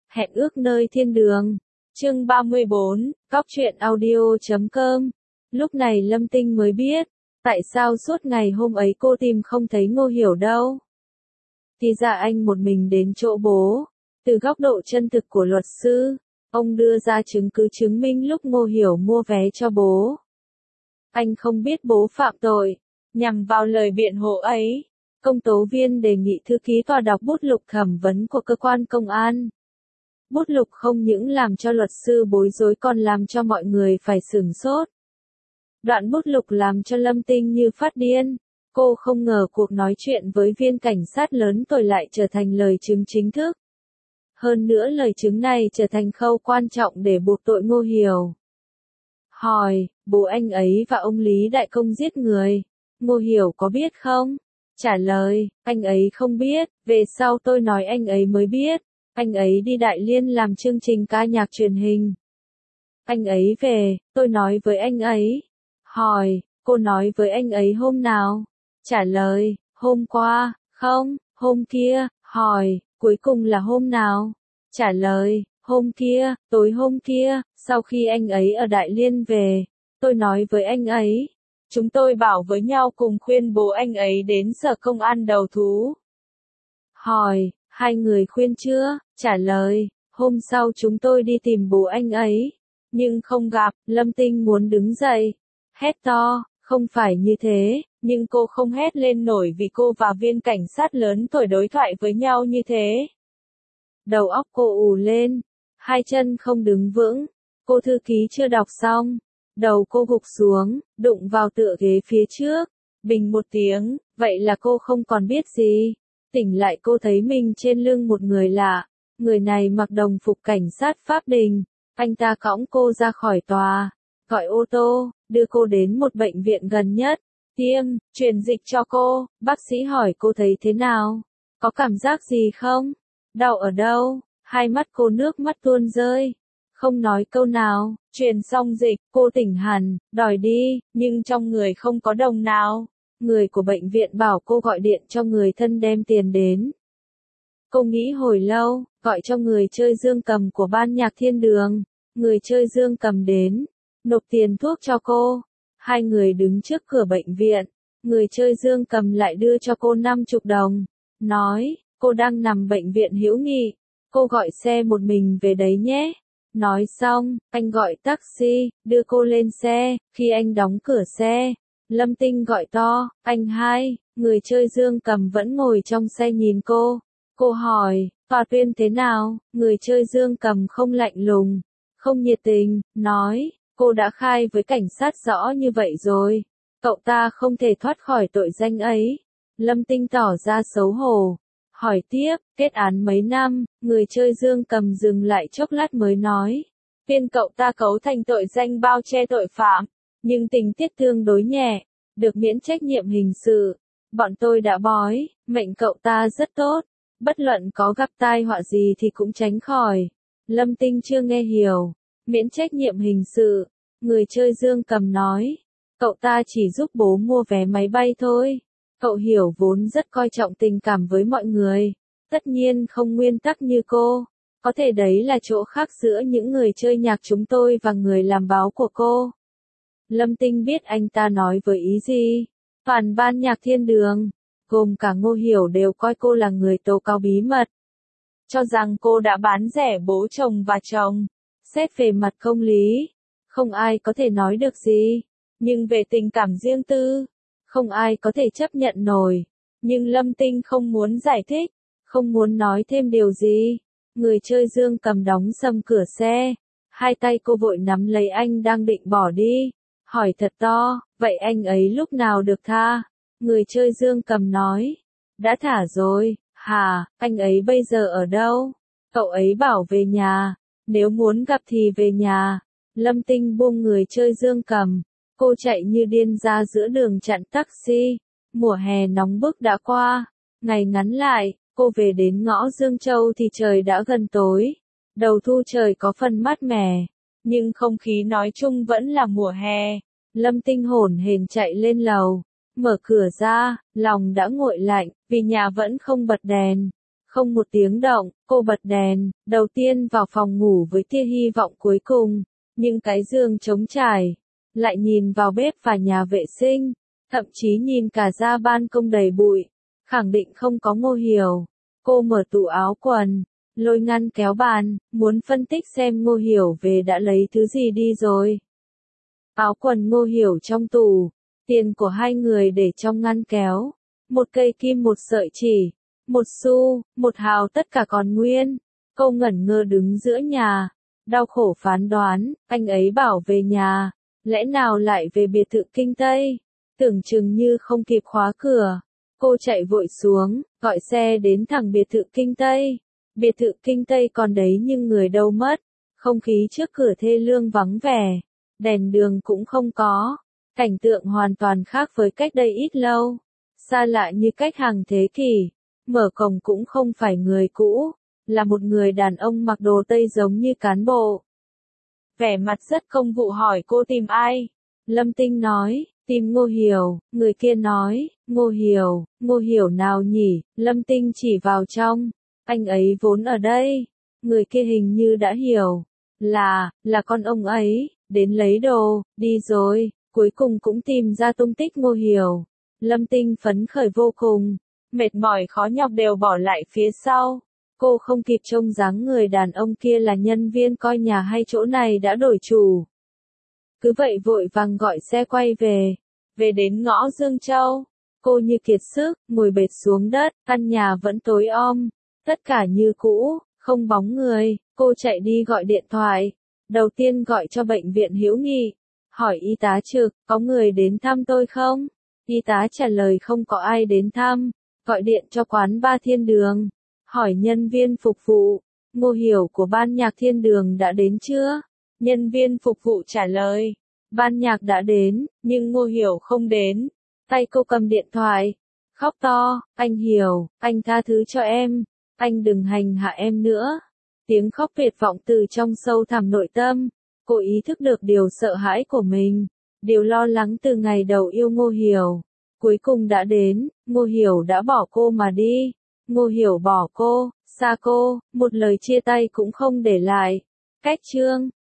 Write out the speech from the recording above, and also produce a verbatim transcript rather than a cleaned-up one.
Hẹn ước nơi thiên đường. Chương ba mươi bốn, Cóc truyện audio chấm com. Lúc này Lâm Tinh mới biết, tại sao suốt ngày hôm ấy cô tìm không thấy Ngô Hiểu đâu. Thì ra anh một mình đến chỗ bố. Từ góc độ chân thực của luật sư, ông đưa ra chứng cứ chứng minh lúc Ngô Hiểu mua vé cho bố. Anh không biết bố phạm tội. Nhằm vào lời biện hộ ấy, công tố viên đề nghị thư ký tòa đọc bút lục thẩm vấn của cơ quan công an. Bút lục không những làm cho luật sư bối rối còn làm cho mọi người phải sửng sốt. Đoạn bút lục làm cho Lâm Tinh như phát điên. Cô không ngờ cuộc nói chuyện với viên cảnh sát lớn tuổi lại trở thành lời chứng chính thức. Hơn nữa lời chứng này trở thành khâu quan trọng để buộc tội Ngô Hiểu. Hỏi, bố anh ấy và ông Lý Đại Công giết người, Ngô Hiểu có biết không? Trả lời, anh ấy không biết, về sau tôi nói anh ấy mới biết. Anh ấy đi Đại Liên làm chương trình ca nhạc truyền hình. Anh ấy về, tôi nói với anh ấy. Hỏi, cô nói với anh ấy hôm nào? Trả lời, hôm qua, không, hôm kia. Hỏi, cuối cùng là hôm nào? Trả lời, hôm kia, tối hôm kia, sau khi anh ấy ở Đại Liên về, tôi nói với anh ấy. Chúng tôi bảo với nhau cùng khuyên bố anh ấy đến sở công an đầu thú. Hỏi, hai người khuyên chưa? Trả lời, hôm sau chúng tôi đi tìm bố anh ấy, nhưng không gặp. Lâm Tinh muốn đứng dậy, hét to, không phải như thế, nhưng cô không hét lên nổi vì cô và viên cảnh sát lớn tuổi đối thoại với nhau như thế. Đầu óc cô ù lên, hai chân không đứng vững, cô thư ký chưa đọc xong, đầu cô gục xuống, đụng vào tựa ghế phía trước, bình một tiếng, vậy là cô không còn biết gì. Tỉnh lại cô thấy mình trên lưng một người lạ, người này mặc đồng phục cảnh sát Pháp Đình, anh ta cõng cô ra khỏi tòa, gọi ô tô, đưa cô đến một bệnh viện gần nhất, tiêm, truyền dịch cho cô, bác sĩ hỏi cô thấy thế nào, có cảm giác gì không, đau ở đâu, hai mắt cô nước mắt tuôn rơi, không nói câu nào, truyền xong dịch, cô tỉnh hẳn, đòi đi, nhưng trong người không có đồng nào. Người của bệnh viện bảo cô gọi điện cho người thân đem tiền đến. Cô nghĩ hồi lâu, gọi cho người chơi dương cầm của ban nhạc thiên đường. Người chơi dương cầm đến, nộp tiền thuốc cho cô. Hai người đứng trước cửa bệnh viện. Người chơi dương cầm lại đưa cho cô năm mươi đồng. Nói, cô đang nằm bệnh viện Hữu Nghị. Cô gọi xe một mình về đấy nhé. Nói xong, anh gọi taxi, đưa cô lên xe. Khi anh đóng cửa xe, Lâm Tinh gọi to, anh hai, người chơi dương cầm vẫn ngồi trong xe nhìn cô. Cô hỏi, tòa tuyên thế nào? Người chơi dương cầm không lạnh lùng, không nhiệt tình, nói, cô đã khai với cảnh sát rõ như vậy rồi. Cậu ta không thể thoát khỏi tội danh ấy. Lâm Tinh tỏ ra xấu hổ. Hỏi tiếp, kết án mấy năm? Người chơi dương cầm dừng lại chốc lát mới nói. Tuyên cậu ta cấu thành tội danh bao che tội phạm. Nhưng tình tiết tương đối nhẹ, được miễn trách nhiệm hình sự. Bọn tôi đã bói, mệnh cậu ta rất tốt, bất luận có gặp tai họa gì thì cũng tránh khỏi. Lâm Tinh chưa nghe hiểu, miễn trách nhiệm hình sự, người chơi dương cầm nói, cậu ta chỉ giúp bố mua vé máy bay thôi. Cậu Hiểu vốn rất coi trọng tình cảm với mọi người, tất nhiên không nguyên tắc như cô. Có thể đấy là chỗ khác giữa những người chơi nhạc chúng tôi và người làm báo của cô. Lâm Tinh biết anh ta nói với ý gì. Toàn ban nhạc thiên đường, gồm cả Ngô Hiểu đều coi cô là người tố cáo bí mật. Cho rằng cô đã bán rẻ bố chồng và chồng. Xét về mặt công lý, không ai có thể nói được gì. Nhưng về tình cảm riêng tư, không ai có thể chấp nhận nổi. Nhưng Lâm Tinh không muốn giải thích, không muốn nói thêm điều gì. Người chơi dương cầm đóng sầm cửa xe. Hai tay cô vội nắm lấy anh đang định bỏ đi. Hỏi thật to, vậy anh ấy lúc nào được tha? Người chơi dương cầm nói, đã thả rồi. Hả, anh ấy bây giờ ở đâu? Cậu ấy bảo về nhà, nếu muốn gặp thì về nhà. Lâm Tinh buông người chơi dương cầm, cô chạy như điên ra giữa đường chặn taxi. Mùa hè nóng bức đã qua, ngày ngắn lại, cô về đến ngõ Dương Châu thì trời đã gần tối. Đầu thu trời có phần mát mẻ, nhưng không khí nói chung vẫn là mùa hè. Lâm Tinh hổn hển chạy lên lầu, mở cửa ra, lòng đã nguội lạnh, vì nhà vẫn không bật đèn. Không một tiếng động, cô bật đèn, đầu tiên vào phòng ngủ với tia hy vọng cuối cùng, nhưng cái giường trống trải, lại nhìn vào bếp và nhà vệ sinh, thậm chí nhìn cả ra ban công đầy bụi, khẳng định không có Ngô Hiểu. Cô mở tủ áo quần, lôi ngăn kéo bàn, muốn phân tích xem Ngô Hiểu về đã lấy thứ gì đi rồi. Áo quần Ngô Hiểu trong tủ, tiền của hai người để trong ngăn kéo, một cây kim một sợi chỉ, một xu, một hào tất cả còn nguyên. Cô ngẩn ngơ đứng giữa nhà, đau khổ phán đoán, anh ấy bảo về nhà, lẽ nào lại về biệt thự Kinh Tây, tưởng chừng như không kịp khóa cửa. Cô chạy vội xuống, gọi xe đến thẳng biệt thự Kinh Tây. Biệt thự Kinh Tây còn đấy nhưng người đâu mất, không khí trước cửa thê lương vắng vẻ, đèn đường cũng không có, cảnh tượng hoàn toàn khác với cách đây ít lâu, xa lạ như cách hàng thế kỷ. Mở cổng cũng không phải người cũ, là một người đàn ông mặc đồ Tây giống như cán bộ. Vẻ mặt rất công vụ hỏi cô tìm ai. Lâm Tinh nói, tìm Ngô Hiểu. Người kia nói, Ngô Hiểu, Ngô Hiểu nào nhỉ? Lâm Tinh chỉ vào trong, anh ấy vốn ở đây. Người kia hình như đã hiểu, là, là con ông ấy, đến lấy đồ, đi rồi, cuối cùng cũng tìm ra tung tích Ngô Hiểu. Lâm Tinh phấn khởi vô cùng, mệt mỏi khó nhọc đều bỏ lại phía sau. Cô không kịp trông dáng người đàn ông kia là nhân viên coi nhà hay chỗ này đã đổi chủ. Cứ vậy vội vàng gọi xe quay về. Về đến ngõ Dương Châu, cô như kiệt sức, ngồi bệt xuống đất, căn nhà vẫn tối om. Tất cả như cũ, không bóng người, cô chạy đi gọi điện thoại. Đầu tiên gọi cho bệnh viện Hữu Nghị, hỏi y tá trực, có người đến thăm tôi không? Y tá trả lời không có ai đến thăm. Gọi điện cho quán ba Thiên Đường, hỏi nhân viên phục vụ, Ngô Hiểu của ban nhạc Thiên Đường đã đến chưa? Nhân viên phục vụ trả lời, ban nhạc đã đến, nhưng Ngô Hiểu không đến. Tay cô cầm điện thoại, khóc to, anh Hiểu, anh tha thứ cho em, anh đừng hành hạ em nữa. Tiếng khóc tuyệt vọng từ trong sâu thẳm nội tâm, cô ý thức được điều sợ hãi của mình, điều lo lắng từ ngày đầu yêu Ngô Hiểu. Cuối cùng đã đến, Ngô Hiểu đã bỏ cô mà đi. Ngô Hiểu bỏ cô, xa cô, một lời chia tay cũng không để lại. Cách chương